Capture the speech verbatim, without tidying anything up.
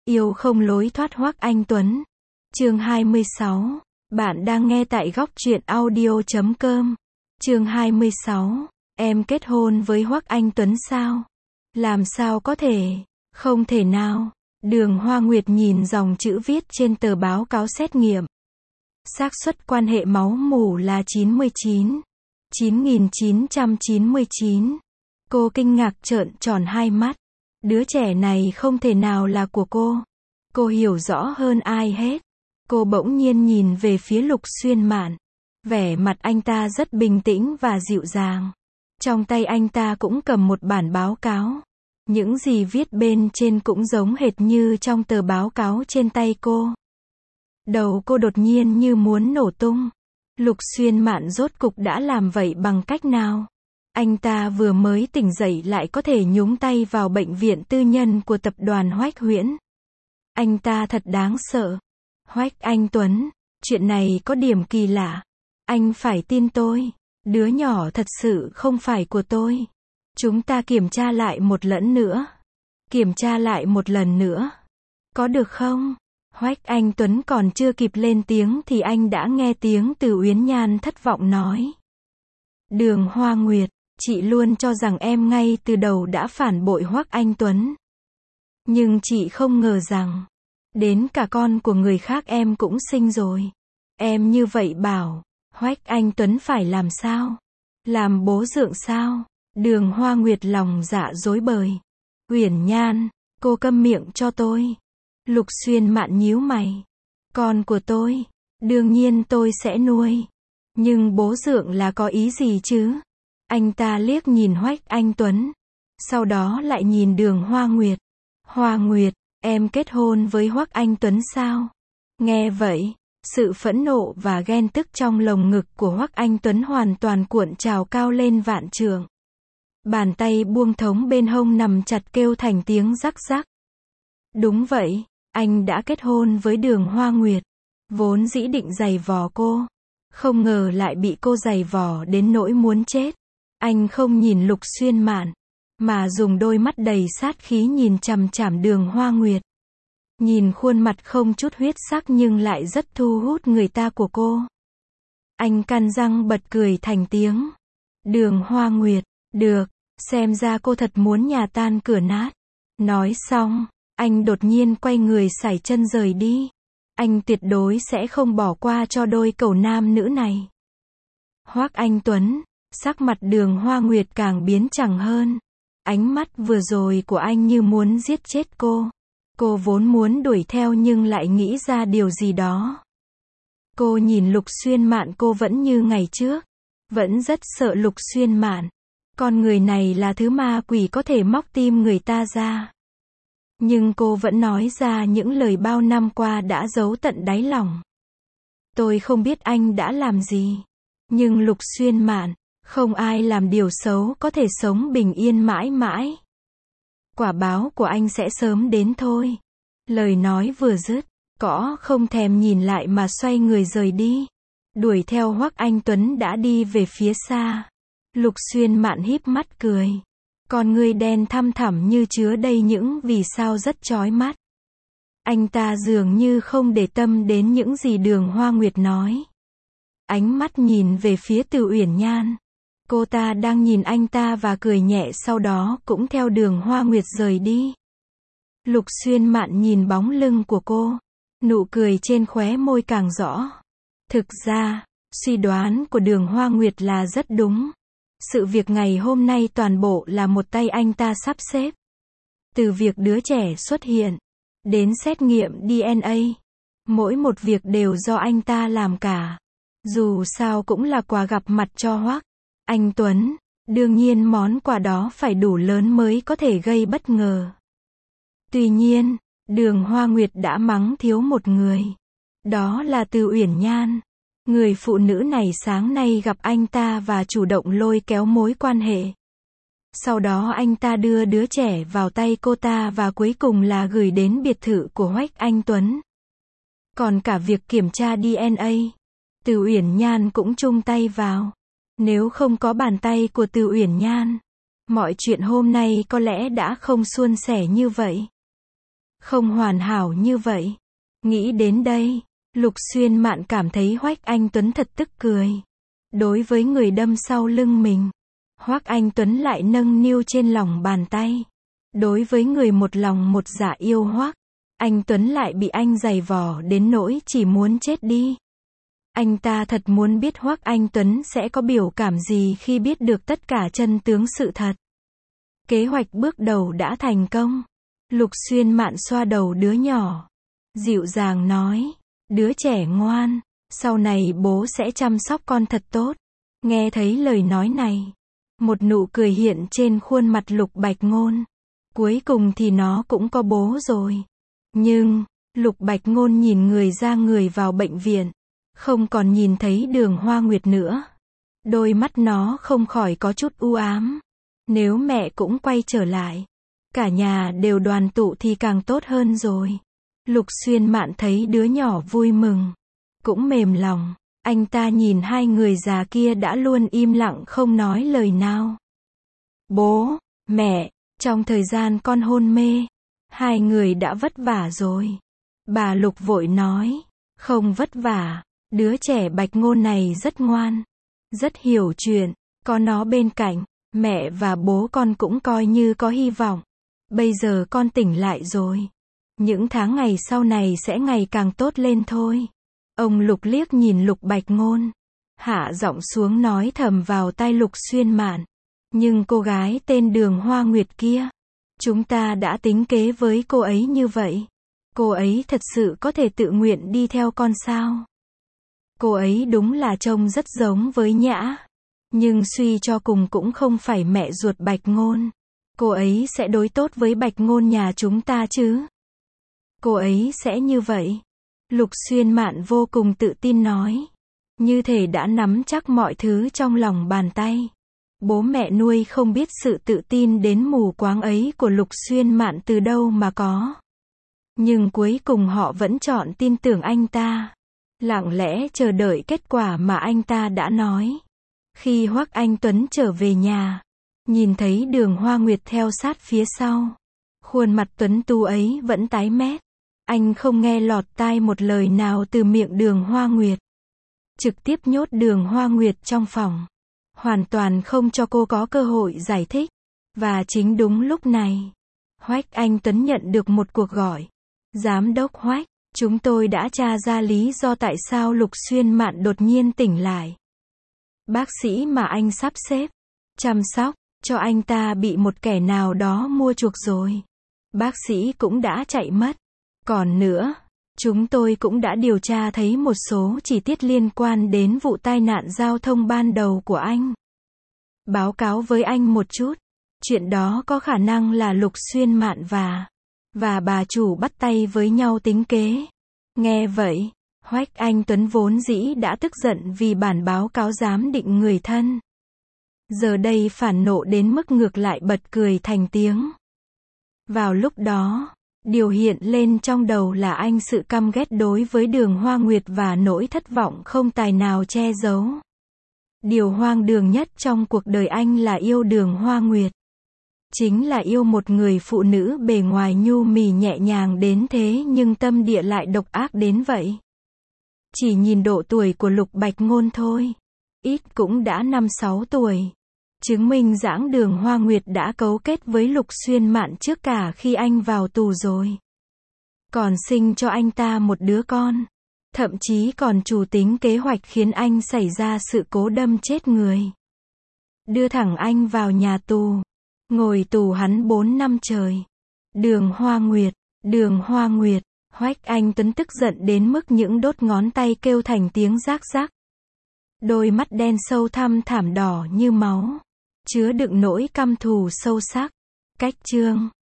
Yêu không lối thoát Hoắc Anh Tuấn. Chương hai mươi sáu. Bạn đang nghe tại góc truyện audio chấm com. Chương hai mươi sáu. Em kết hôn với Hoắc Anh Tuấn sao? Làm sao có thể? Không thể nào. Đường Hoa Nguyệt nhìn dòng chữ viết trên tờ báo cáo xét nghiệm. Xác suất quan hệ máu mủ là chín mươi chín. chín nghìn chín trăm chín mươi chín. Cô kinh ngạc trợn tròn hai mắt. Đứa trẻ này không thể nào là của cô. Cô hiểu rõ hơn ai hết. Cô bỗng nhiên nhìn về phía Lục Xuyên Mạn. Vẻ mặt anh ta rất bình tĩnh và dịu dàng. Trong tay anh ta cũng cầm một bản báo cáo. Những gì viết bên trên cũng giống hệt như trong tờ báo cáo trên tay cô. Đầu cô đột nhiên như muốn nổ tung. Lục Xuyên Mạn rốt cục đã làm vậy bằng cách nào? Anh ta vừa mới tỉnh dậy lại có thể nhúng tay vào bệnh viện tư nhân của tập đoàn Hoắc Huyễn. Anh ta thật đáng sợ. Hoắc Anh Tuấn, chuyện này có điểm kỳ lạ. Anh phải tin tôi. Đứa nhỏ thật sự không phải của tôi. Chúng ta kiểm tra lại một lần nữa. Kiểm tra lại một lần nữa. Có được không? Hoắc Anh Tuấn còn chưa kịp lên tiếng thì anh đã nghe tiếng từ Uyển Nhan thất vọng nói. Đường Hoa Nguyệt, chị luôn cho rằng em ngay từ đầu đã phản bội Hoắc Anh Tuấn. Nhưng chị không ngờ rằng, đến cả con của người khác em cũng sinh rồi. Em như vậy bảo, Hoắc Anh Tuấn phải làm sao? Làm bố dượng sao? Đường Hoa Nguyệt lòng dạ rối bời. Uyển Nhan, cô câm miệng cho tôi. Lục Xuyên Mạn nhíu mày. Con của tôi, đương nhiên tôi sẽ nuôi. Nhưng bố dượng là có ý gì chứ? Anh ta liếc nhìn Hoắc Anh Tuấn. Sau đó lại nhìn Đường Hoa Nguyệt. Hoa Nguyệt, em kết hôn với Hoắc Anh Tuấn sao? Nghe vậy, sự phẫn nộ và ghen tức trong lồng ngực của Hoắc Anh Tuấn hoàn toàn cuộn trào cao lên vạn trượng. Bàn tay buông thống bên hông nằm chặt kêu thành tiếng rắc rắc. Đúng vậy, anh đã kết hôn với Đường Hoa Nguyệt. Vốn dĩ định giày vò cô. Không ngờ lại bị cô giày vò đến nỗi muốn chết. Anh không nhìn Lục Xuyên Mạn, mà dùng đôi mắt đầy sát khí nhìn chằm chằm Đường Hoa Nguyệt. Nhìn khuôn mặt không chút huyết sắc nhưng lại rất thu hút người ta của cô. Anh cắn răng bật cười thành tiếng. Đường Hoa Nguyệt, được, xem ra cô thật muốn nhà tan cửa nát. Nói xong, anh đột nhiên quay người sải chân rời đi. Anh tuyệt đối sẽ không bỏ qua cho đôi cẩu nam nữ này. Hoắc Anh Tuấn, sắc mặt Đường Hoa Nguyệt càng biến chẳng hơn. Ánh mắt vừa rồi của anh như muốn giết chết cô. Cô vốn muốn đuổi theo nhưng lại nghĩ ra điều gì đó. Cô nhìn Lục Xuyên Mạn, cô vẫn như ngày trước. Vẫn rất sợ Lục Xuyên Mạn. Con người này là thứ ma quỷ có thể móc tim người ta ra. Nhưng cô vẫn nói ra những lời bao năm qua đã giấu tận đáy lòng. Tôi không biết anh đã làm gì. Nhưng Lục Xuyên Mạn, không ai làm điều xấu có thể sống bình yên mãi mãi. Quả báo của anh sẽ sớm đến thôi. Lời nói vừa dứt, cõ không thèm nhìn lại mà xoay người rời đi. Đuổi theo Hoắc Anh Tuấn đã đi về phía xa. Lục Xuyên Mạn híp mắt cười. Con ngươi đen thăm thẳm như chứa đầy những vì sao rất chói mắt. Anh ta dường như không để tâm đến những gì Đường Hoa Nguyệt nói. Ánh mắt nhìn về phía Từ Uyển Nhan. Cô ta đang nhìn anh ta và cười nhẹ, sau đó cũng theo Đường Hoa Nguyệt rời đi. Lục Xuyên Mạn nhìn bóng lưng của cô. Nụ cười trên khóe môi càng rõ. Thực ra, suy đoán của Đường Hoa Nguyệt là rất đúng. Sự việc ngày hôm nay toàn bộ là một tay anh ta sắp xếp. Từ việc đứa trẻ xuất hiện, đến xét nghiệm đê en a. Mỗi một việc đều do anh ta làm cả. Dù sao cũng là quà gặp mặt cho Hoắc Anh Tuấn. Đương nhiên món quà đó phải đủ lớn mới có thể gây bất ngờ. Tuy nhiên, Đường Hoa Nguyệt đã mắng thiếu một người. Đó là Từ Uyển Nhan. Người phụ nữ này sáng nay gặp anh ta và chủ động lôi kéo mối quan hệ. Sau đó anh ta đưa đứa trẻ vào tay cô ta và cuối cùng là gửi đến biệt thự của Hoắc Anh Tuấn. Còn cả việc kiểm tra đê en a, Từ Uyển Nhan cũng chung tay vào. Nếu không có bàn tay của Từ Uyển Nhan, mọi chuyện hôm nay có lẽ đã không suôn sẻ như vậy. không hoàn hảo như vậy. Nghĩ đến đây, Lục Xuyên Mạn cảm thấy Hoắc Anh Tuấn thật tức cười. Đối với người đâm sau lưng mình, Hoắc Anh Tuấn lại nâng niu trên lòng bàn tay. Đối với người một lòng một dạ yêu Hoắc Anh Tuấn lại bị anh giày vò đến nỗi chỉ muốn chết đi. Anh ta thật muốn biết Hoắc Anh Tuấn sẽ có biểu cảm gì khi biết được tất cả chân tướng sự thật. Kế hoạch bước đầu đã thành công. Lục Xuyên Mạn xoa đầu đứa nhỏ, dịu dàng nói, đứa trẻ ngoan, sau này bố sẽ chăm sóc con thật tốt. Nghe thấy lời nói này, một nụ cười hiện trên khuôn mặt Lục Bạch Ngôn. Cuối cùng thì nó cũng có bố rồi. Nhưng, Lục Bạch Ngôn nhìn người ra người vào bệnh viện, không còn nhìn thấy Đường Hoa Nguyệt nữa. Đôi mắt nó không khỏi có chút u ám. Nếu mẹ cũng quay trở lại, cả nhà đều đoàn tụ thì càng tốt hơn rồi. Lục Xuyên Mạn thấy đứa nhỏ vui mừng, cũng mềm lòng. Anh ta nhìn hai người già kia đã luôn im lặng không nói lời nào. Bố, mẹ, trong thời gian con hôn mê, hai người đã vất vả rồi. Bà Lục vội nói, không vất vả, đứa trẻ Bạch Ngôn này rất ngoan, rất hiểu chuyện, có nó bên cạnh, mẹ và bố con cũng coi như có hy vọng. Bây giờ con tỉnh lại rồi, những tháng ngày sau này sẽ ngày càng tốt lên thôi. Ông Lục liếc nhìn Lục Bạch Ngôn, hạ giọng xuống nói thầm vào tai Lục Xuyên Mạn. Nhưng cô gái tên Đường Hoa Nguyệt kia, chúng ta đã tính kế với cô ấy như vậy. Cô ấy thật sự có thể tự nguyện đi theo con sao? Cô ấy đúng là trông rất giống với Nhã. Nhưng suy cho cùng cũng không phải mẹ ruột Bạch Ngôn. Cô ấy sẽ đối tốt với Bạch Ngôn nhà chúng ta chứ? Cô ấy sẽ như vậy. Lục Xuyên Mạn vô cùng tự tin nói. Như thể đã nắm chắc mọi thứ trong lòng bàn tay. Bố mẹ nuôi không biết sự tự tin đến mù quáng ấy của Lục Xuyên Mạn từ đâu mà có. Nhưng cuối cùng họ vẫn chọn tin tưởng anh ta. Lặng lẽ chờ đợi kết quả mà anh ta đã nói. Khi Hoắc Anh Tuấn trở về nhà, nhìn thấy Đường Hoa Nguyệt theo sát phía sau. Khuôn mặt tuấn tú ấy vẫn tái mét. Anh không nghe lọt tai một lời nào từ miệng Đường Hoa Nguyệt. Trực tiếp nhốt Đường Hoa Nguyệt trong phòng. Hoàn toàn không cho cô có cơ hội giải thích. Và chính đúng lúc này, Hoắc Anh Tuấn nhận được một cuộc gọi. Giám đốc Hoắc, chúng tôi đã tra ra lý do tại sao Lục Xuyên Mạn đột nhiên tỉnh lại. Bác sĩ mà anh sắp xếp, chăm sóc, cho anh ta bị một kẻ nào đó mua chuộc rồi. Bác sĩ cũng đã chạy mất. Còn nữa, chúng tôi cũng đã điều tra thấy một số chi tiết liên quan đến vụ tai nạn giao thông ban đầu của anh. Báo cáo với anh một chút. Chuyện đó có khả năng là Lục Xuyên Mạn và và bà chủ bắt tay với nhau tính kế. Nghe vậy, Hoắc Anh Tuấn vốn dĩ đã tức giận vì bản báo cáo giám định người thân. Giờ đây phản nộ đến mức ngược lại bật cười thành tiếng. Vào lúc đó, điều hiện lên trong đầu là anh sự căm ghét đối với Đường Hoa Nguyệt và nỗi thất vọng không tài nào che giấu. Điều hoang đường nhất trong cuộc đời anh là yêu Đường Hoa Nguyệt. Chính là yêu một người phụ nữ bề ngoài nhu mì nhẹ nhàng đến thế nhưng tâm địa lại độc ác đến vậy. Chỉ nhìn độ tuổi của Lục Bạch Ngôn thôi, ít cũng đã năm sáu tuổi. Chứng minh giảng Đường Hoa Nguyệt đã cấu kết với Lục Xuyên Mạn trước cả khi anh vào tù rồi. Còn sinh cho anh ta một đứa con. Thậm chí còn chủ tính kế hoạch khiến anh xảy ra sự cố đâm chết người. Đưa thẳng anh vào nhà tù. Ngồi tù hắn bốn năm trời. Đường Hoa Nguyệt, Đường Hoa Nguyệt, Hoắc Anh Tuấn tức giận đến mức những đốt ngón tay kêu thành tiếng rác rác. Đôi mắt đen sâu thăm thẳm đỏ như máu, chứa đựng nỗi căm thù sâu sắc. Cách chương